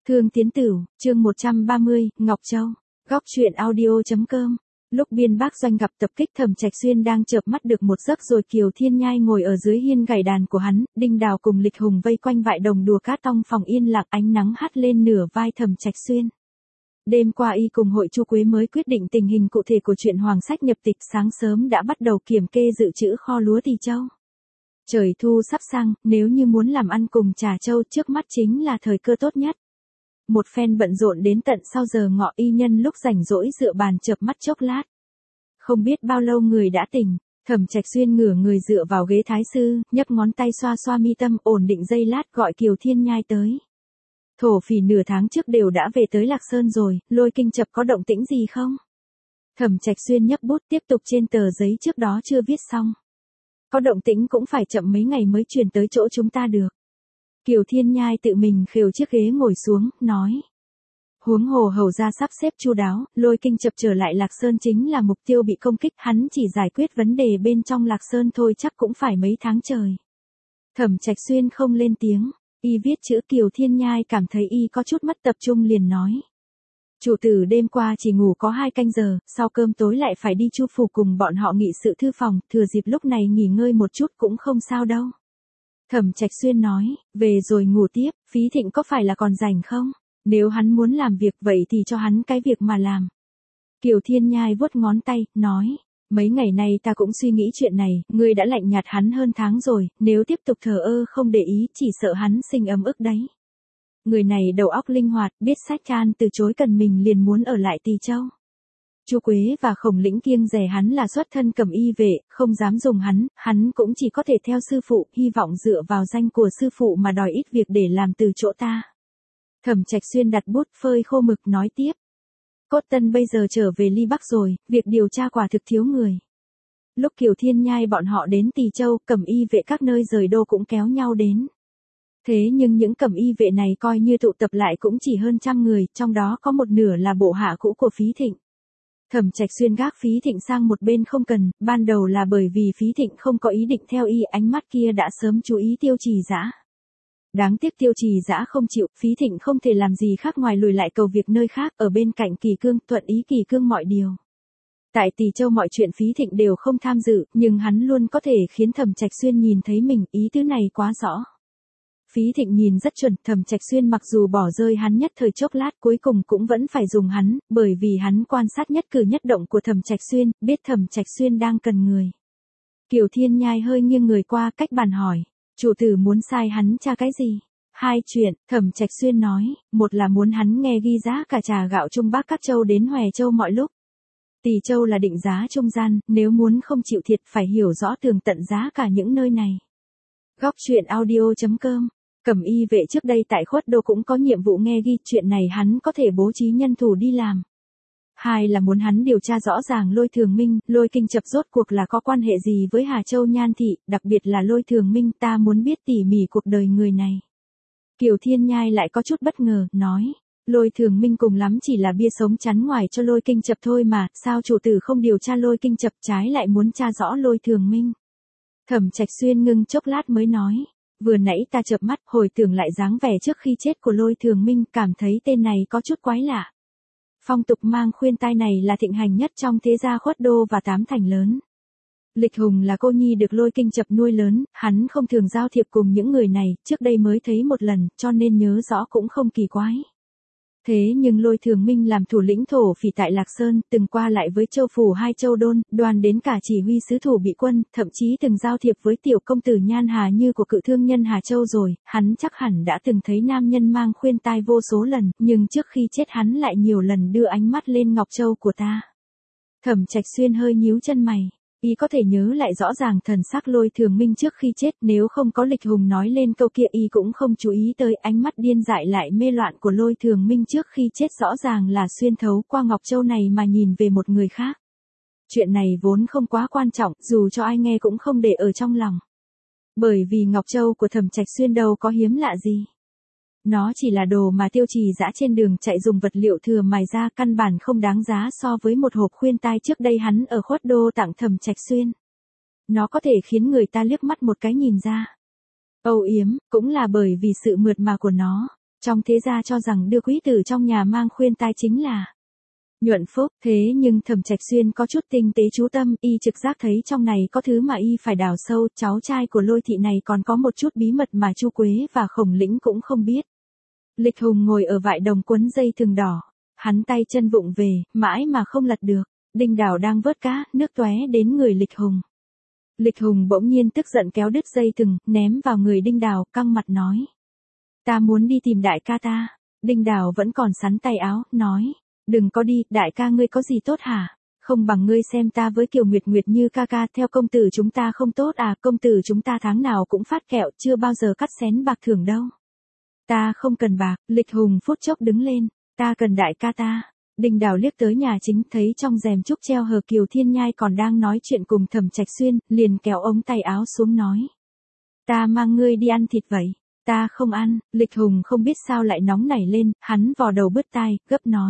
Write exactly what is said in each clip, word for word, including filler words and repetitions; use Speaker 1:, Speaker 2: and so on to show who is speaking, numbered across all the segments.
Speaker 1: Thương Tiến Tửu, chương một trăm ba mươi, Ngọc Châu, góc truyện audio.com. Lúc Biên Bác Doanh gặp tập kích, Thẩm Trạch Xuyên đang chợp mắt được một giấc rồi Kiều Thiên Nhai ngồi ở dưới hiên gảy đàn của hắn, Đinh Đào cùng Lịch Hùng vây quanh vại đồng đùa cát trong phòng yên lặng, ánh nắng hắt lên nửa vai Thẩm Trạch Xuyên. Đêm qua y cùng hội Chu Quế mới quyết định tình hình cụ thể của chuyện Hoàng Sách nhập tịch, sáng sớm đã bắt đầu kiểm kê dự trữ kho lúa Tỳ Châu. Trời thu sắp sang, nếu như muốn làm ăn cùng Trà Châu trước mắt chính là thời cơ tốt nhất. Một phen bận rộn đến tận sau giờ ngọ, y nhân lúc rảnh rỗi dựa bàn chợp mắt chốc lát. Không biết bao lâu người đã tỉnh, Thẩm Trạch Xuyên ngửa người dựa vào ghế thái sư, nhấc ngón tay xoa xoa mi tâm, ổn định giây lát gọi Kiều Thiên Nhai tới. Thổ phỉ nửa tháng trước đều đã về tới Lạc Sơn rồi, Lôi Kinh Chập có động tĩnh gì không? Thẩm Trạch Xuyên nhấc bút tiếp tục trên tờ giấy trước đó chưa viết xong. Có động tĩnh cũng phải chậm mấy ngày mới truyền tới chỗ chúng ta được. Kiều Thiên Nhai tự mình khều chiếc ghế ngồi xuống, nói. Huống hồ hầu ra sắp xếp chu đáo, Lôi Kinh Chập trở lại Lạc Sơn chính là mục tiêu bị công kích, hắn chỉ giải quyết vấn đề bên trong Lạc Sơn thôi chắc cũng phải mấy tháng trời. Thẩm Trạch Xuyên không lên tiếng, y viết chữ. Kiều Thiên Nhai cảm thấy y có chút mất tập trung liền nói. Chủ tử đêm qua chỉ ngủ có hai canh giờ, sau cơm tối lại phải đi Chu phủ cùng bọn họ nghị sự thư phòng, thừa dịp lúc này nghỉ ngơi một chút cũng không sao đâu. Thẩm Trạch Xuyên nói, về rồi ngủ tiếp, Phí Thịnh có phải là còn rảnh không? Nếu hắn muốn làm việc vậy thì cho hắn cái việc mà làm. Kiều Thiên Nhai vuốt ngón tay, nói, mấy ngày nay ta cũng suy nghĩ chuyện này, ngươi đã lạnh nhạt hắn hơn tháng rồi, nếu tiếp tục thờ ơ không để ý chỉ sợ hắn sinh ấm ức đấy. Người này đầu óc linh hoạt, biết sách can từ chối cần mình liền muốn ở lại Tỳ Châu. Chu Quế và Khổng Lĩnh kiêng dè hắn là xuất thân cầm y vệ, không dám dùng hắn, hắn cũng chỉ có thể theo sư phụ, hy vọng dựa vào danh của sư phụ mà đòi ít việc để làm từ chỗ ta. Thẩm Trạch Xuyên đặt bút phơi khô mực nói tiếp. Cốt Tân bây giờ trở về Ly Bắc rồi, việc điều tra quả thực thiếu người. Lúc Kiều Thiên Nhai bọn họ đến Tỳ Châu, cầm y vệ các nơi rời đô cũng kéo nhau đến. Thế nhưng những cẩm y vệ này coi như tụ tập lại cũng chỉ hơn trăm người, trong đó có một nửa là bộ hạ cũ của Phí Thịnh. Thẩm Trạch Xuyên gác Phí Thịnh sang một bên không cần, ban đầu là bởi vì Phí Thịnh không có ý định theo y, ánh mắt kia đã sớm chú ý Tiêu Trì Dã. Đáng tiếc Tiêu Trì Dã không chịu, Phí Thịnh không thể làm gì khác ngoài lùi lại cầu việc nơi khác, ở bên cạnh Kỳ Cương, thuận ý Kỳ Cương mọi điều. Tại Tỳ Châu mọi chuyện Phí Thịnh đều không tham dự, nhưng hắn luôn có thể khiến Thẩm Trạch Xuyên nhìn thấy mình, ý tứ này quá rõ. Phí Thịnh nhìn rất chuẩn, Thẩm Trạch Xuyên mặc dù bỏ rơi hắn nhất thời chốc lát cuối cùng cũng vẫn phải dùng hắn, bởi vì hắn quan sát nhất cử nhất động của Thẩm Trạch Xuyên, biết Thẩm Trạch Xuyên đang cần người. Kiều Thiên Nhai hơi nghiêng người qua cách bàn hỏi, chủ tử muốn sai hắn tra cái gì? Hai chuyện, Thẩm Trạch Xuyên nói, một là muốn hắn nghe ghi giá cả trà gạo Trung Bắc các châu đến Hòe Châu mọi lúc. Tỳ Châu là định giá trung gian, nếu muốn không chịu thiệt phải hiểu rõ tường tận giá cả những nơi này. Góc truyện audio.com. Cẩm y vệ trước đây tại Khuất Đô cũng có nhiệm vụ nghe ghi, chuyện này hắn có thể bố trí nhân thủ đi làm. Hai là muốn hắn điều tra rõ ràng Lôi Thường Minh, Lôi Kinh Chập rốt cuộc là có quan hệ gì với Hà Châu Nhan Thị, đặc biệt là Lôi Thường Minh, ta muốn biết tỉ mỉ cuộc đời người này. Kiều Thiên Nhai lại có chút bất ngờ, nói, Lôi Thường Minh cùng lắm chỉ là bia sống chắn ngoài cho Lôi Kinh Chập thôi mà, sao chủ tử không điều tra Lôi Kinh Chập trái lại muốn tra rõ Lôi Thường Minh? Thẩm Trạch Xuyên ngưng chốc lát mới nói. Vừa nãy ta chợp mắt hồi tưởng lại dáng vẻ trước khi chết của Lôi Thường Minh, cảm thấy tên này có chút quái lạ. Phong tục mang khuyên tai này là thịnh hành nhất trong thế gia Khuất Đô và tám thành lớn. Lịch Hùng là cô nhi được Lôi Kinh Chập nuôi lớn, hắn không thường giao thiệp cùng những người này, trước đây mới thấy một lần, cho nên nhớ rõ cũng không kỳ quái. Thế nhưng Lôi Thường Minh làm thủ lĩnh thổ phỉ tại Lạc Sơn, từng qua lại với Châu phủ hai Châu Đôn, đoàn đến cả chỉ huy sứ thủ bị quân, thậm chí từng giao thiệp với tiểu công tử Nhan Hà Như của cự thương nhân Hà Châu rồi, hắn chắc hẳn đã từng thấy nam nhân mang khuyên tai vô số lần, nhưng trước khi chết hắn lại nhiều lần đưa ánh mắt lên Ngọc Châu của ta. Thẩm Trạch Xuyên hơi nhíu chân mày. Y có thể nhớ lại rõ ràng thần sắc Lôi Thường Minh trước khi chết, nếu không có Lịch Hùng nói lên câu kia y cũng không chú ý tới ánh mắt điên dại lại mê loạn của Lôi Thường Minh trước khi chết rõ ràng là xuyên thấu qua Ngọc Châu này mà nhìn về một người khác. Chuyện này vốn không quá quan trọng, dù cho ai nghe cũng không để ở trong lòng. Bởi vì Ngọc Châu của Thẩm Trạch Xuyên đâu có hiếm lạ gì. Nó chỉ là đồ mà Tiêu Trì Dã trên đường chạy dùng vật liệu thừa mài ra, căn bản không đáng giá so với một hộp khuyên tai trước đây hắn ở Khuất Đô tặng Thẩm Trạch Xuyên. Nó có thể khiến người ta liếc mắt một cái nhìn ra. Âu yếm, cũng là bởi vì sự mượt mà của nó. Trong thế gia cho rằng đưa quý tử trong nhà mang khuyên tai chính là nhuận phúc, thế nhưng Thẩm Trạch Xuyên có chút tinh tế chú tâm, y trực giác thấy trong này có thứ mà y phải đào sâu, cháu trai của Lôi thị này còn có một chút bí mật mà Chu Quế và Khổng Lĩnh cũng không biết. Lịch Hùng ngồi ở vại đồng quấn dây thừng đỏ, hắn tay chân vụng về, mãi mà không lật được. Đinh Đào đang vớt cá, nước tóe đến người Lịch Hùng. Lịch Hùng bỗng nhiên tức giận kéo đứt dây thừng, ném vào người Đinh Đào, căng mặt nói: "Ta muốn đi tìm đại ca ta." Đinh Đào vẫn còn sắn tay áo, nói: "Đừng có đi, đại ca ngươi có gì tốt hả? Không bằng ngươi xem ta với Kiều Nguyệt Nguyệt như ca ca, theo công tử chúng ta không tốt à, công tử chúng ta tháng nào cũng phát kẹo, chưa bao giờ cắt xén bạc thưởng đâu." "Ta không cần bạc." Lịch Hùng phút chốc đứng lên, "Ta cần đại ca ta." Đinh Đào liếc tới nhà chính, thấy trong rèm trúc treo hờ Kiều Thiên Nhai còn đang nói chuyện cùng Thẩm Trạch Xuyên, liền kéo ống tay áo xuống nói: "Ta mang ngươi đi ăn thịt vậy." "Ta không ăn." Lịch Hùng không biết sao lại nóng nảy lên, hắn vò đầu bứt tai, gấp nói: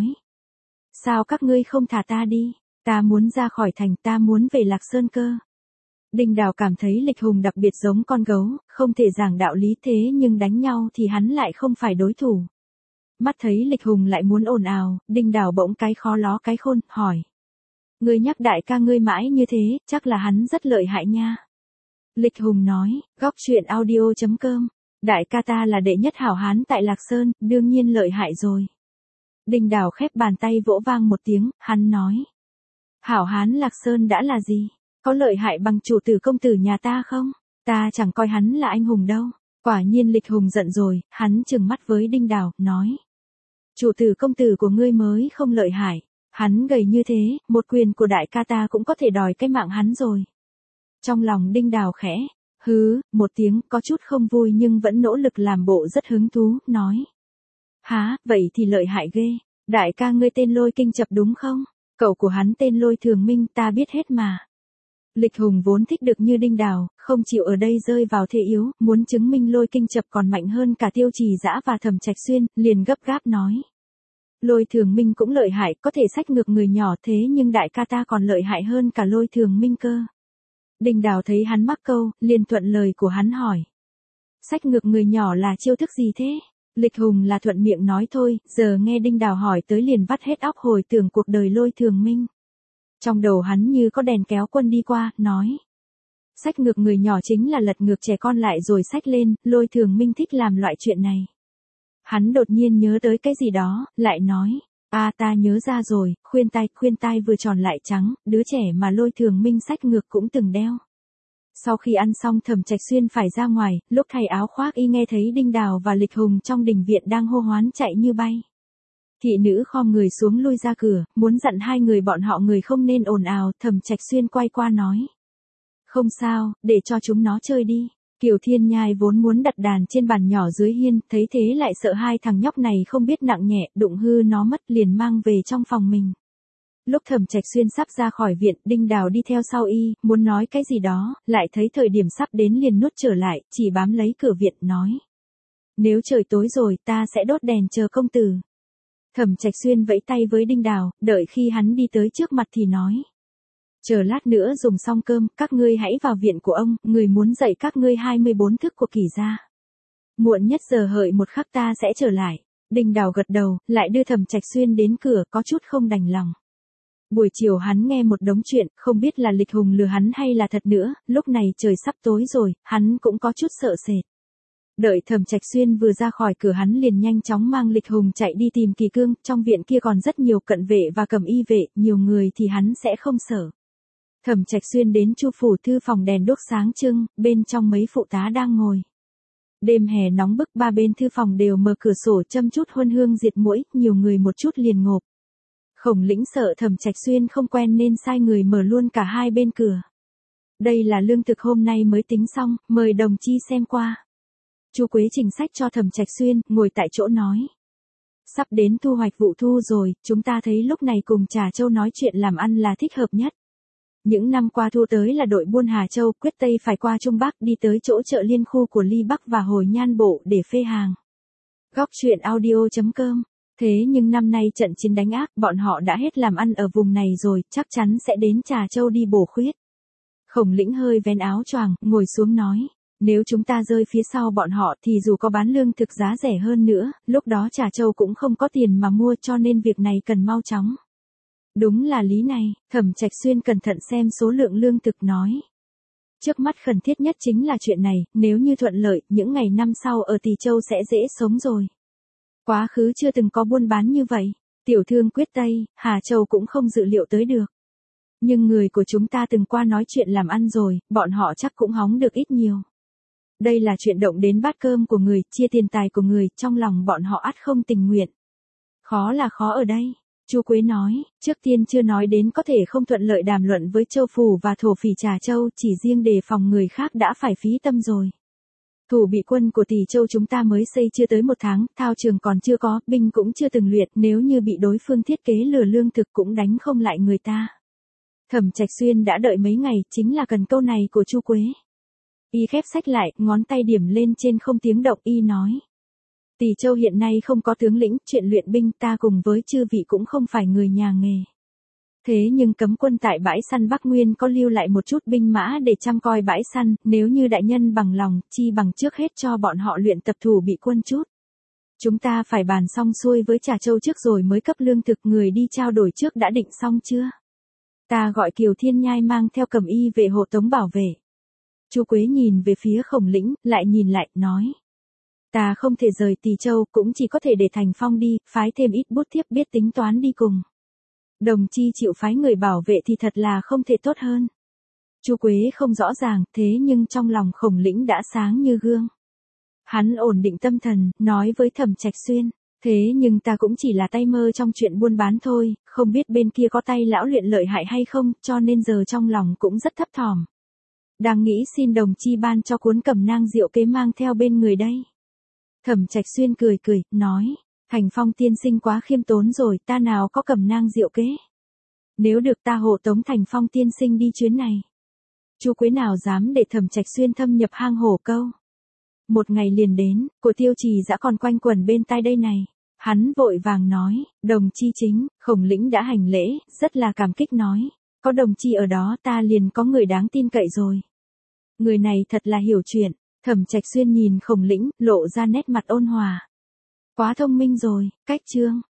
Speaker 1: "Sao các ngươi không thả ta đi? Ta muốn ra khỏi thành, ta muốn về Lạc Sơn cơ." Đinh Đào cảm thấy Lịch Hùng đặc biệt giống con gấu, không thể giảng đạo lý, thế nhưng đánh nhau thì hắn lại không phải đối thủ. Mắt thấy Lịch Hùng lại muốn ồn ào, Đinh Đào bỗng cái khó ló cái khôn, hỏi: "Ngươi nhắc đại ca ngươi mãi như thế, chắc là hắn rất lợi hại nha." Lịch Hùng nói: "Góc truyện audio chấm com, đại ca ta là đệ nhất hảo hán tại Lạc Sơn, đương nhiên lợi hại rồi." Đinh Đào khép bàn tay vỗ vang một tiếng, hắn nói: "Hảo hán Lạc Sơn đã là gì? Có lợi hại bằng chủ tử công tử nhà ta không? Ta chẳng coi hắn là anh hùng đâu." Quả nhiên Lịch Hùng giận rồi, hắn trừng mắt với Đinh Đào, nói: "Chủ tử công tử của ngươi mới không lợi hại, hắn gầy như thế, một quyền của đại ca ta cũng có thể đòi cái mạng hắn rồi." Trong lòng Đinh Đào khẽ hứ một tiếng, có chút không vui nhưng vẫn nỗ lực làm bộ rất hứng thú, nói: "Hả, vậy thì lợi hại ghê, đại ca ngươi tên Lôi Kinh Chập đúng không? Cậu của hắn tên Lôi Thường Minh, ta biết hết mà." Lịch Hùng vốn thích được như Đinh Đào, không chịu ở đây rơi vào thế yếu, muốn chứng minh Lôi Kinh Chập còn mạnh hơn cả Tiêu Trì Dã và Thẩm Trạch Xuyên, liền gấp gáp nói: "Lôi Thường Minh cũng lợi hại, có thể xách ngược người nhỏ, thế nhưng đại ca ta còn lợi hại hơn cả Lôi Thường Minh cơ." Đinh Đào thấy hắn mắc câu, liền thuận lời của hắn hỏi: "Xách ngược người nhỏ là chiêu thức gì thế?" Lịch Hùng là thuận miệng nói thôi, giờ nghe Đinh Đào hỏi tới liền vắt hết óc hồi tưởng cuộc đời Lôi Thường Minh. Trong đầu hắn như có đèn kéo quân đi qua, nói: "Xách ngược người nhỏ chính là lật ngược trẻ con lại rồi xách lên, Lôi Thường Minh thích làm loại chuyện này." Hắn đột nhiên nhớ tới cái gì đó, lại nói: "À ta nhớ ra rồi, khuyên tai, khuyên tai vừa tròn lại trắng, đứa trẻ mà Lôi Thường Minh xách ngược cũng từng đeo." Sau khi ăn xong Thẩm Trạch Xuyên phải ra ngoài, lúc thay áo khoác y nghe thấy Đinh Đào và Lịch Hùng trong đình viện đang hô hoán chạy như bay. Thị nữ khom người xuống lui ra cửa, muốn dặn hai người bọn họ người không nên ồn ào, Thẩm Trạch Xuyên quay qua nói: "Không sao, để cho chúng nó chơi đi." Kiều Thiên Nhai vốn muốn đặt đàn trên bàn nhỏ dưới hiên, thấy thế lại sợ hai thằng nhóc này không biết nặng nhẹ, đụng hư nó mất, liền mang về trong phòng mình. Lúc Thẩm Trạch Xuyên sắp ra khỏi viện, Đinh Đào đi theo sau y, muốn nói cái gì đó, lại thấy thời điểm sắp đến liền nuốt trở lại, chỉ bám lấy cửa viện, nói: "Nếu trời tối rồi, ta sẽ đốt đèn chờ công tử." Thẩm Trạch Xuyên vẫy tay với Đinh Đào, đợi khi hắn đi tới trước mặt thì nói: "Chờ lát nữa dùng xong cơm, các ngươi hãy vào viện của ông, người muốn dạy các ngươi hai mươi bốn thức của kỷ gia. Muộn nhất giờ hợi một khắc ta sẽ trở lại." Đinh Đào gật đầu, lại đưa Thẩm Trạch Xuyên đến cửa, có chút không đành lòng. Buổi chiều hắn nghe một đống chuyện, không biết là Lịch Hùng lừa hắn hay là thật nữa, lúc này trời sắp tối rồi, hắn cũng có chút sợ sệt. Đợi Thẩm Trạch Xuyên vừa ra khỏi cửa hắn liền nhanh chóng mang Lịch Hùng chạy đi tìm Kỳ Cương, trong viện kia còn rất nhiều cận vệ và cầm y vệ, nhiều người thì hắn sẽ không sợ. Thẩm Trạch Xuyên đến Chu phủ thư phòng đèn đuốc sáng trưng, bên trong mấy phụ tá đang ngồi. Đêm hè nóng bức, ba bên thư phòng đều mở cửa sổ châm chút huân hương diệt muỗi, nhiều người một chút liền ngộp. Khổng Lĩnh sợ Thẩm Trạch Xuyên không quen nên sai người mở luôn cả hai bên cửa. "Đây là lương thực hôm nay mới tính xong, mời đồng chi xem qua." Chu Quế trình sách cho Thẩm Trạch Xuyên, ngồi tại chỗ nói: "Sắp đến thu hoạch vụ thu rồi, chúng ta thấy lúc này cùng Trà Châu nói chuyện làm ăn là thích hợp nhất. Những năm qua thu tới là đội buôn Hà Châu, quyết Tây phải qua Trung Bắc, đi tới chỗ chợ liên khu của Ly Bắc và Hồi Nhan Bộ để phê hàng." Góc truyện audio chấm com. Thế nhưng năm nay trận chiến đánh ác, bọn họ đã hết làm ăn ở vùng này rồi, chắc chắn sẽ đến Trà Châu đi bổ khuyết. Khổng Lĩnh hơi vén áo choàng, ngồi xuống nói: Nếu chúng ta rơi phía sau bọn họ thì dù có bán lương thực giá rẻ hơn nữa, lúc đó Trà Châu cũng không có tiền mà mua, cho nên việc này cần mau chóng. Đúng là lý này, Thẩm Trạch Xuyên cẩn thận xem số lượng lương thực nói. Trước mắt khẩn thiết nhất chính là chuyện này, nếu như thuận lợi, những ngày năm sau ở Tỳ Châu sẽ dễ sống rồi. Quá khứ chưa từng có buôn bán như vậy, tiểu thương quyết Tây, Hà Châu cũng không dự liệu tới được. Nhưng người của chúng ta từng qua nói chuyện làm ăn rồi, bọn họ chắc cũng hóng được ít nhiều. Đây là chuyện động đến bát cơm của người, chia tiền tài của người, trong lòng bọn họ ắt không tình nguyện. Khó là khó ở đây. Chu Quế nói, trước tiên chưa nói đến có thể không thuận lợi đàm luận với Châu Phủ và thổ phỉ Trà Châu, chỉ riêng đề phòng người khác đã phải phí tâm rồi. Thủ bị quân của Tỳ Châu chúng ta mới xây chưa tới một tháng, thao trường còn chưa có, binh cũng chưa từng luyện, nếu như bị đối phương thiết kế lừa lương thực cũng đánh không lại người ta. Thẩm Trạch Xuyên đã đợi mấy ngày, chính là cần câu này của Chu Quế. Y khép sách lại, ngón tay điểm lên trên không tiếng động, y nói. Tỳ Châu hiện nay không có tướng lĩnh, chuyện luyện binh ta cùng với chư vị cũng không phải người nhà nghề. Thế nhưng cấm quân tại bãi săn Bắc Nguyên có lưu lại một chút binh mã để chăm coi bãi săn, nếu như đại nhân bằng lòng, chi bằng trước hết cho bọn họ luyện tập thủ bị quân chút. Chúng ta phải bàn xong xuôi với Trà Châu trước rồi mới cấp lương thực, người đi trao đổi trước đã định xong chưa? Ta gọi Kiều Thiên Nhai mang theo cầm y về hộ tống bảo vệ. Chu Quế nhìn về phía Khổng Lĩnh, lại nhìn lại, nói. Ta không thể rời Tỳ Châu, cũng chỉ có thể để Thành Phong đi, phái thêm ít bút thiếp biết tính toán đi cùng. Đồng chi chịu phái người bảo vệ thì thật là không thể tốt hơn. Chu Quế không rõ ràng, thế nhưng trong lòng Khổng Lĩnh đã sáng như gương. Hắn ổn định tâm thần, nói với Thẩm Trạch Xuyên, thế nhưng ta cũng chỉ là tay mơ trong chuyện buôn bán thôi, không biết bên kia có tay lão luyện lợi hại hay không, cho nên giờ trong lòng cũng rất thấp thỏm. Đang nghĩ xin đồng chi ban cho cuốn cẩm nang diệu kế mang theo bên người đây. Thẩm Trạch Xuyên cười cười, nói, Thành Phong tiên sinh quá khiêm tốn rồi, ta nào có cẩm nang diệu kế. Nếu được ta hộ tống Thành Phong tiên sinh đi chuyến này. Chu Quế nào dám để Thẩm Trạch Xuyên thâm nhập hang hổ câu. Một ngày liền đến, của Tiêu Trì dã còn quanh quẩn bên tai đây này. Hắn vội vàng nói, đồng chi chính, Khổng Lĩnh đã hành lễ, rất là cảm kích nói, có đồng chi ở đó ta liền có người đáng tin cậy rồi. Người này thật là hiểu chuyện. Thẩm Trạch Xuyên nhìn Khổng Lĩnh, lộ ra nét mặt ôn hòa. Quá thông minh rồi, cách chương.